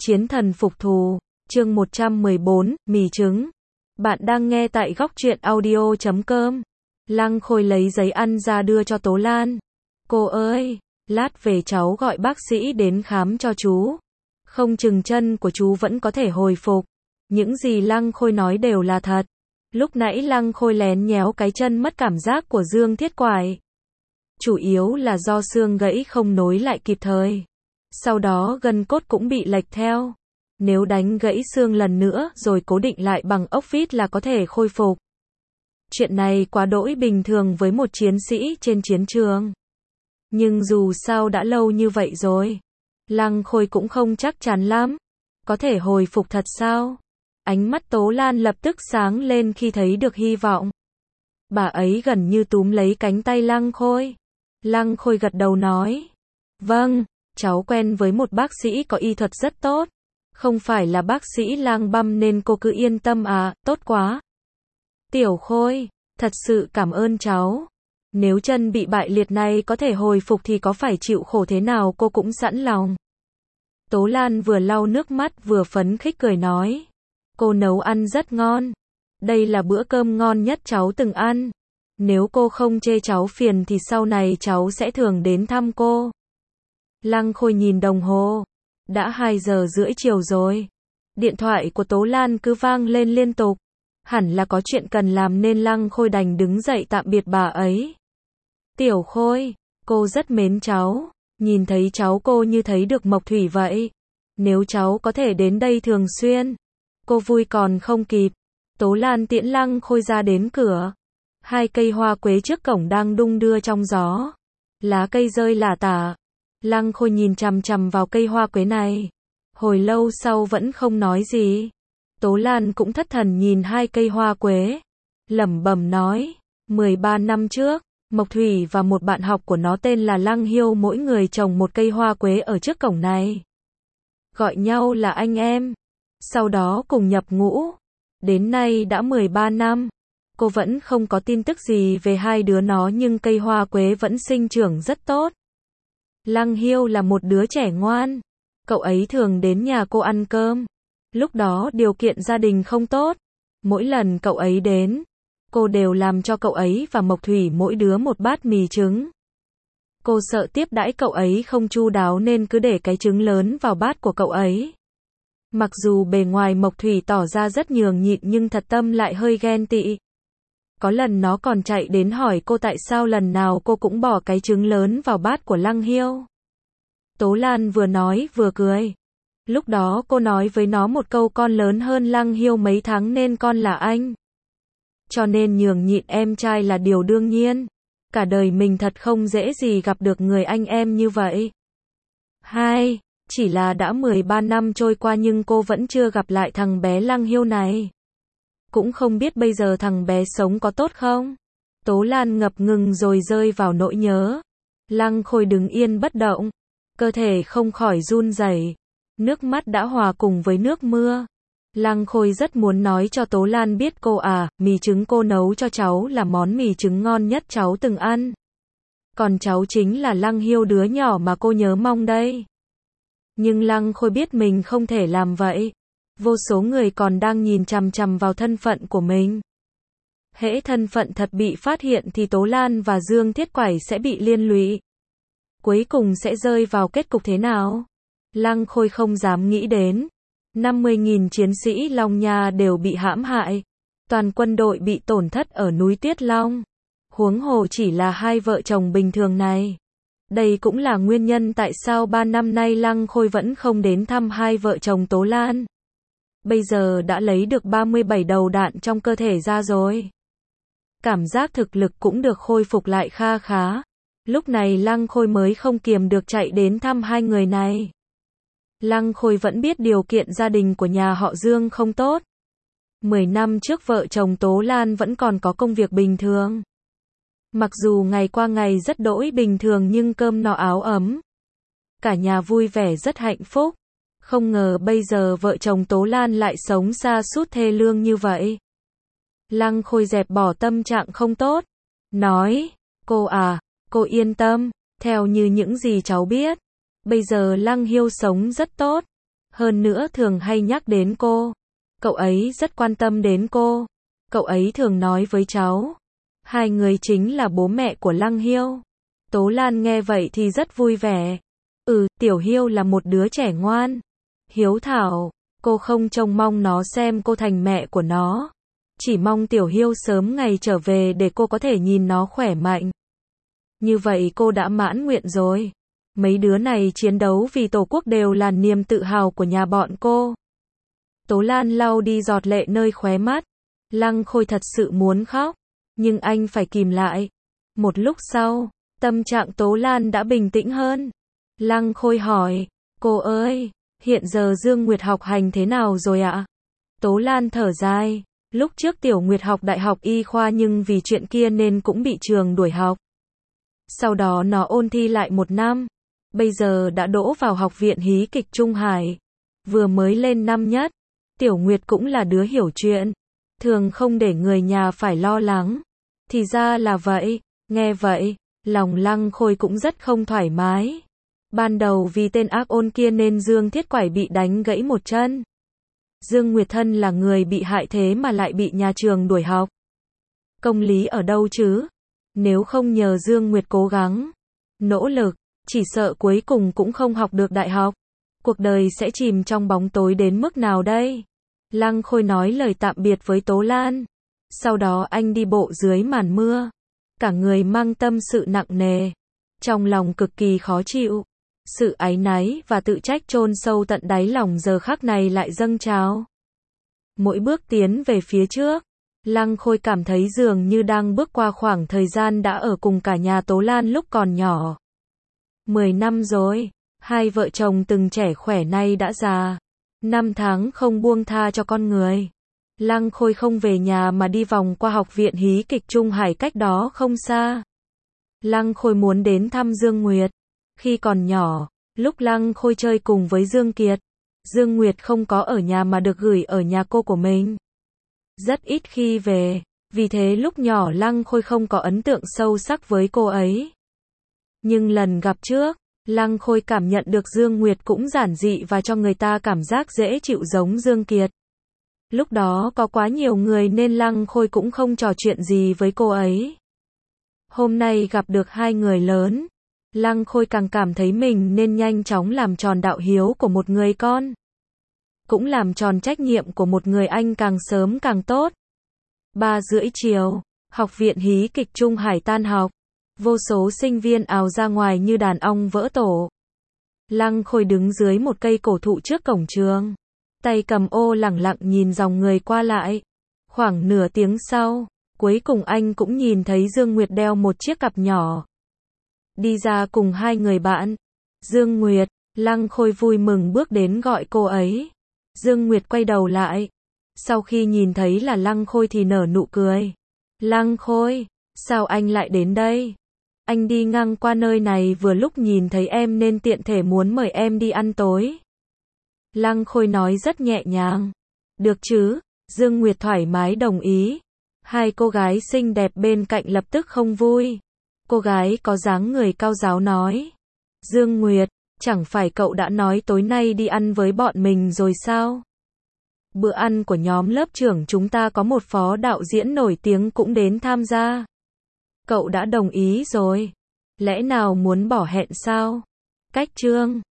Chiến thần phục thù, chương 114, mì trứng. Bạn đang nghe tại góc truyện audio.com. Lăng Khôi lấy giấy ăn ra đưa cho Tố Lan. Cô ơi, lát về cháu gọi bác sĩ đến khám cho chú. Không chừng chân của chú vẫn có thể hồi phục. Những gì Lăng Khôi nói đều là thật. Lúc nãy Lăng Khôi lén nhéo cái chân mất cảm giác của Dương Thiết Quải. Chủ yếu là do xương gãy không nối lại kịp thời. Sau đó gân cốt cũng bị lệch theo. Nếu đánh gãy xương lần nữa rồi cố định lại bằng ốc vít là có thể khôi phục. Chuyện này quá đỗi bình thường với một chiến sĩ trên chiến trường. Nhưng dù sao đã lâu như vậy rồi, Lăng Khôi cũng không chắc chắn lắm. Có thể hồi phục thật sao? Ánh mắt Tố Lan lập tức sáng lên khi thấy được hy vọng. Bà ấy gần như túm lấy cánh tay Lăng Khôi. Lăng Khôi gật đầu nói. Vâng, cháu quen với một bác sĩ có y thuật rất tốt. Không phải là bác sĩ lang băm nên cô cứ yên tâm à, tốt quá. Tiểu Khôi, thật sự cảm ơn cháu. Nếu chân bị bại liệt này có thể hồi phục thì có phải chịu khổ thế nào cô cũng sẵn lòng. Tố Lan vừa lau nước mắt vừa phấn khích cười nói. Cô nấu ăn rất ngon. Đây là bữa cơm ngon nhất cháu từng ăn. Nếu cô không chê cháu phiền thì sau này cháu sẽ thường đến thăm cô. Lăng Khôi nhìn đồng hồ. Đã 2 giờ rưỡi chiều rồi. Điện thoại của Tố Lan cứ vang lên liên tục. Hẳn là có chuyện cần làm nên Lăng Khôi đành đứng dậy tạm biệt bà ấy. Tiểu Khôi, cô rất mến cháu. Nhìn thấy cháu cô như thấy được mộc thủy vậy. Nếu cháu có thể đến đây thường xuyên, cô vui còn không kịp. Tố Lan tiễn Lăng Khôi ra đến cửa. 2 cây hoa quế trước cổng đang đung đưa trong gió. Lá cây rơi lả tả. Lăng Khôi nhìn chằm chằm vào cây hoa quế này. Hồi lâu sau vẫn không nói gì. Tố Lan cũng thất thần nhìn 2 cây hoa quế. Lẩm bẩm nói. 13 năm trước, Mộc Thủy và một bạn học của nó tên là Lăng Hiêu mỗi người trồng một cây hoa quế ở trước cổng này. Gọi nhau là anh em. Sau đó cùng nhập ngũ. Đến nay đã 13 năm. Cô vẫn không có tin tức gì về hai đứa nó nhưng cây hoa quế vẫn sinh trưởng rất tốt. Lăng Hiêu là một đứa trẻ ngoan. Cậu ấy thường đến nhà cô ăn cơm. Lúc đó điều kiện gia đình không tốt. Mỗi lần cậu ấy đến, cô đều làm cho cậu ấy và Mộc Thủy mỗi đứa một bát mì trứng. Cô sợ tiếp đãi cậu ấy không chu đáo nên cứ để cái trứng lớn vào bát của cậu ấy. Mặc dù bề ngoài Mộc Thủy tỏ ra rất nhường nhịn nhưng thật tâm lại hơi ghen tị. Có lần nó còn chạy đến hỏi cô tại sao lần nào cô cũng bỏ cái trứng lớn vào bát của Lăng Hiêu. Tố Lan vừa nói vừa cười. Lúc đó cô nói với nó một câu con lớn hơn Lăng Hiêu mấy tháng nên con là anh. Cho nên nhường nhịn em trai là điều đương nhiên. Cả đời mình thật không dễ gì gặp được người anh em như vậy. Chỉ là đã 13 năm trôi qua nhưng cô vẫn chưa gặp lại thằng bé Lăng Hiêu này. Cũng không biết bây giờ thằng bé sống có tốt không? Tố Lan ngập ngừng rồi rơi vào nỗi nhớ. Lăng Khôi đứng yên bất động. Cơ thể không khỏi run rẩy. Nước mắt đã hòa cùng với nước mưa. Lăng Khôi rất muốn nói cho Tố Lan biết cô à, mì trứng cô nấu cho cháu là món mì trứng ngon nhất cháu từng ăn. Còn cháu chính là Lăng Hiêu đứa nhỏ mà cô nhớ mong đây. Nhưng Lăng Khôi biết mình không thể làm vậy. Vô số người còn đang nhìn chằm chằm vào thân phận của mình. Hễ thân phận thật bị phát hiện thì Tố Lan và Dương Thiết Quải sẽ bị liên lụy. Cuối cùng sẽ rơi vào kết cục thế nào? Lăng Khôi không dám nghĩ đến. 50.000 chiến sĩ Long Nha đều bị hãm hại. Toàn quân đội bị tổn thất ở núi Tuyết Long. Huống hồ chỉ là hai vợ chồng bình thường này. Đây cũng là nguyên nhân tại sao 3 năm nay Lăng Khôi vẫn không đến thăm hai vợ chồng Tố Lan. Bây giờ đã lấy được 37 đầu đạn trong cơ thể ra rồi. Cảm giác thực lực cũng được khôi phục lại kha khá. Lúc này Lăng Khôi mới không kiềm được chạy đến thăm hai người này. Lăng Khôi vẫn biết điều kiện gia đình của nhà họ Dương không tốt. 10 năm trước vợ chồng Tố Lan vẫn còn có công việc bình thường. Mặc dù ngày qua ngày rất đỗi bình thường nhưng cơm no áo ấm. Cả nhà vui vẻ rất hạnh phúc. Không ngờ bây giờ vợ chồng Tố Lan lại sống sa sút thê lương như vậy. Lăng Khôi dẹp bỏ tâm trạng không tốt. Nói, cô à, cô yên tâm, theo như những gì cháu biết. Bây giờ Lăng Hiêu sống rất tốt. Hơn nữa thường hay nhắc đến cô. Cậu ấy rất quan tâm đến cô. Cậu ấy thường nói với cháu. Hai người chính là bố mẹ của Lăng Hiêu. Tố Lan nghe vậy thì rất vui vẻ. Tiểu Hiêu là một đứa trẻ ngoan, hiếu thảo. Cô không trông mong nó xem cô thành mẹ của nó. Chỉ mong Tiểu Hiêu sớm ngày trở về để cô có thể nhìn nó khỏe mạnh. Như vậy cô đã mãn nguyện rồi. Mấy đứa này chiến đấu vì Tổ quốc đều là niềm tự hào của nhà bọn cô. Tố Lan lau đi giọt lệ nơi khóe mắt. Lăng Khôi thật sự muốn khóc, nhưng anh phải kìm lại. Một lúc sau, tâm trạng Tố Lan đã bình tĩnh hơn. Lăng Khôi hỏi, cô ơi, hiện giờ Dương Nguyệt học hành thế nào rồi ạ? Tố Lan thở dài, lúc trước Tiểu Nguyệt học đại học y khoa nhưng vì chuyện kia nên cũng bị trường đuổi học. Sau đó nó ôn thi lại 1 năm, bây giờ đã đỗ vào học viện hí kịch Trung Hải. Vừa mới lên năm nhất, Tiểu Nguyệt cũng là đứa hiểu chuyện, thường không để người nhà phải lo lắng. Thì ra là vậy, nghe vậy, lòng Lăng Khôi cũng rất không thoải mái. Ban đầu vì tên ác ôn kia nên Dương Thiết Quải bị đánh gãy một chân. Dương Nguyệt thân là người bị hại thế mà lại bị nhà trường đuổi học. Công lý ở đâu chứ? Nếu không nhờ Dương Nguyệt cố gắng, nỗ lực, chỉ sợ cuối cùng cũng không học được đại học. Cuộc đời sẽ chìm trong bóng tối đến mức nào đây? Lăng Khôi nói lời tạm biệt với Tố Lan. Sau đó anh đi bộ dưới màn mưa. Cả người mang tâm sự nặng nề. Trong lòng cực kỳ khó chịu. Sự áy náy và tự trách chôn sâu tận đáy lòng giờ khắc này lại dâng trào. Mỗi bước tiến về phía trước, Lăng Khôi cảm thấy dường như đang bước qua khoảng thời gian đã ở cùng cả nhà Tố Lan lúc còn nhỏ. 10 năm rồi, hai vợ chồng từng trẻ khỏe nay đã già. 5 tháng không buông tha cho con người. Lăng Khôi không về nhà mà đi vòng qua học viện hí kịch Trung Hải cách đó không xa. Lăng Khôi muốn đến thăm Dương Nguyệt. Khi còn nhỏ, lúc Lăng Khôi chơi cùng với Dương Kiệt, Dương Nguyệt không có ở nhà mà được gửi ở nhà cô của mình. Rất ít khi về, vì thế lúc nhỏ Lăng Khôi không có ấn tượng sâu sắc với cô ấy. Nhưng lần gặp trước, Lăng Khôi cảm nhận được Dương Nguyệt cũng giản dị và cho người ta cảm giác dễ chịu giống Dương Kiệt. Lúc đó có quá nhiều người nên Lăng Khôi cũng không trò chuyện gì với cô ấy. Hôm nay gặp được hai người lớn, Lăng Khôi càng cảm thấy mình nên nhanh chóng làm tròn đạo hiếu của một người con. Cũng làm tròn trách nhiệm của một người anh càng sớm càng tốt. 3:30 chiều, học viện hí kịch Trung Hải tan học. Vô số sinh viên ào ra ngoài như đàn ong vỡ tổ. Lăng Khôi đứng dưới một cây cổ thụ trước cổng trường. Tay cầm ô lẳng lặng nhìn dòng người qua lại. Khoảng nửa tiếng sau, cuối cùng anh cũng nhìn thấy Dương Nguyệt đeo một chiếc cặp nhỏ. Đi ra cùng hai người bạn. Dương Nguyệt, Lăng Khôi vui mừng bước đến gọi cô ấy. Dương Nguyệt quay đầu lại. Sau khi nhìn thấy là Lăng Khôi thì nở nụ cười. Lăng Khôi, sao anh lại đến đây? Anh đi ngang qua nơi này vừa lúc nhìn thấy em nên tiện thể muốn mời em đi ăn tối. Lăng Khôi nói rất nhẹ nhàng. Được chứ, Dương Nguyệt thoải mái đồng ý. Hai cô gái xinh đẹp bên cạnh lập tức không vui. Cô gái có dáng người cao ráo nói. Dương Nguyệt, chẳng phải cậu đã nói tối nay đi ăn với bọn mình rồi sao? Bữa ăn của nhóm lớp trưởng chúng ta có một phó đạo diễn nổi tiếng cũng đến tham gia. Cậu đã đồng ý rồi. Lẽ nào muốn bỏ hẹn sao? Cách chương